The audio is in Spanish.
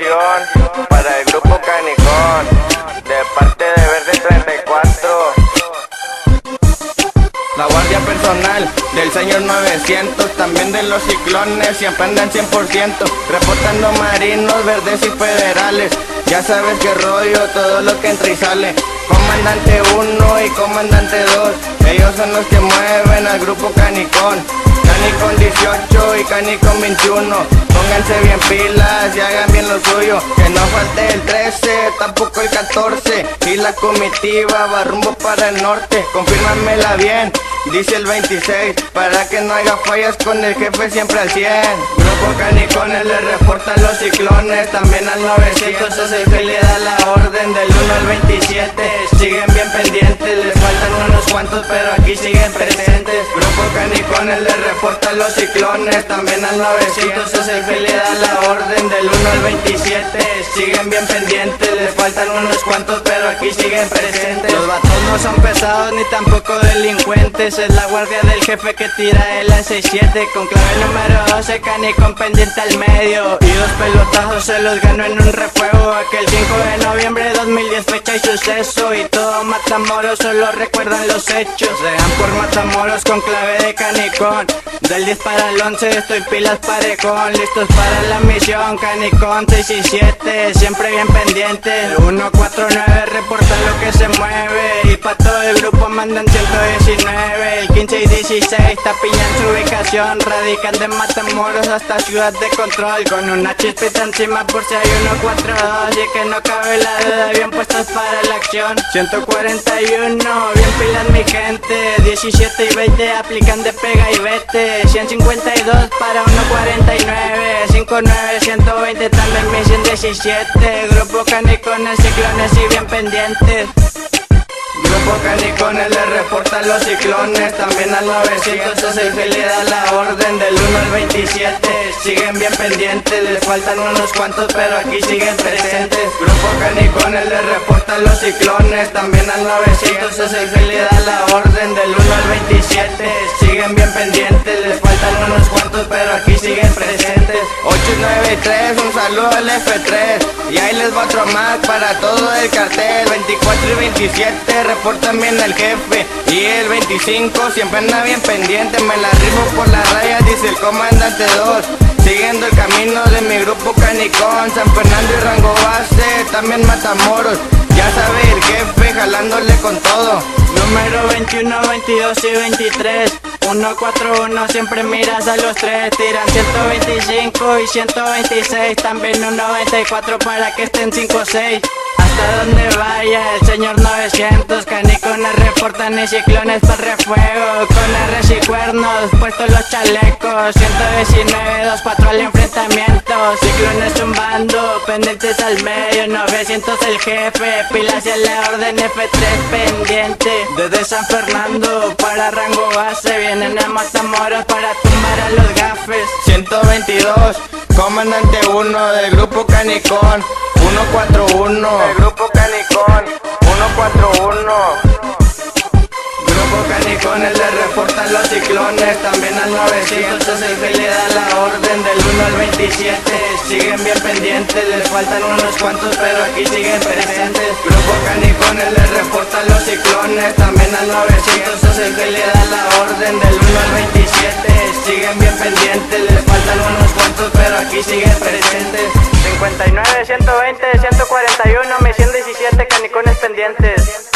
dedicación para el grupo Canicón, de parte de Verde 34. La guardia personal del señor 900, también de los ciclones, siempre andan 100%, reportando marinos, verdes y federales. Ya sabes qué rollo, todo lo que entra y sale. Comandante 1 y comandante 2, ellos son los que mueven al grupo Canicón. Canicón 18 y Canicón 21, pónganse bien pilas y hagan bien lo suyo. Que no falte el 13, tampoco el 14, y la comitiva va rumbo para el norte. Confírmamela bien, dice el 26, para que no haya fallas con el jefe siempre al 100. Grupo Canicones le reportan los ciclones, también al 900 es el que le da la orden. Del 1 al 27, siguen bien pendientes, les faltan unos cuantos pero aquí siguen presentes. Grupo Canicones le reportan los ciclones, también al 900 es el que le da la orden. Del 1 al 27, siguen bien pendientes, les faltan unos cuantos pero aquí siguen presentes. Los vatos no son pesados ni tampoco delincuentes, es la guardia del jefe que tira el A67 con clave número 12, Canicón pendiente al medio, y 2 pelotazos se los ganó en un refuego aquel 5 de noviembre de 2010, fecha y suceso. Y todo Matamoros solo recuerdan los hechos, se dan por Matamoros con clave de Canicón. Del 10 para el 11 estoy pilas parejón, listos para la misión. Canicón 6 y 7, siempre bien pendientes. 149 reporta lo que se mueve, y pa' todo el grupo mandan 119. El 15 y 16 tapillan su ubicación, radican de Matamoros hasta Ciudad de Control, con una chispita encima por si hay 142, y que no cabe la duda, bien puestos para la acción. 141, bien pilas mi gente, 17 y 20 aplican de pega y vete. 152 para 149, 59, 120 también mi 117. Grupo Canicones, ciclones y bien pendientes. Grupo Canicones le reporta los ciclones, también al 900 es el que le da la orden. Del 1 al 27, siguen bien pendientes, les faltan unos cuantos pero aquí siguen presentes. Grupo Canicones le reporta los ciclones, también al 900 es el que le da la orden. Del 1 al 27, siguen bien pendientes, les faltan unos cuantos pero aquí siguen presentes. 893, un saludo al F3, y ahí les va otro más para todo el cartel. 24 y 27 reportan bien el jefe, y el 25 siempre anda bien pendiente. Me la rifo por las rayas, dice el comandante 2, siguiendo el camino de mi grupo Canicón. San Fernando y Rango Base, también Matamoros, ya sabe el jefe jalándole con todo. Número 21, 22 y 23, 141, siempre miras a los tres. Tiran 125 y 126, también un 94 para que estén 5-6. Hasta donde vaya el señor 900, Canicones reportan y ciclones para refuego, con R's y cuernos puestos los chalecos. 119, 24 al enfrentamiento, ciclones zumbando, pendientes al medio. 900 el jefe, pilas y la orden F3 pendiente. Desde San Fernando para Rango Base, vienen a Matamoros para tumbar a los gafes. 122, comandante 1 del grupo Canicón. 141, el grupo Canicón. 141. Grupo Canicones le reportan los ciclones, también al 900 es el que le da la orden. Del 1 al 27, siguen bien pendientes, les faltan unos cuantos pero aquí siguen presentes. Grupo Canicones le reportan los ciclones, también al 900 es el que le da la orden. Del 1 al 27, siguen bien pendientes, les faltan unos cuantos pero aquí siguen presentes. 59, 120, 141, misión 17, Canicones pendientes.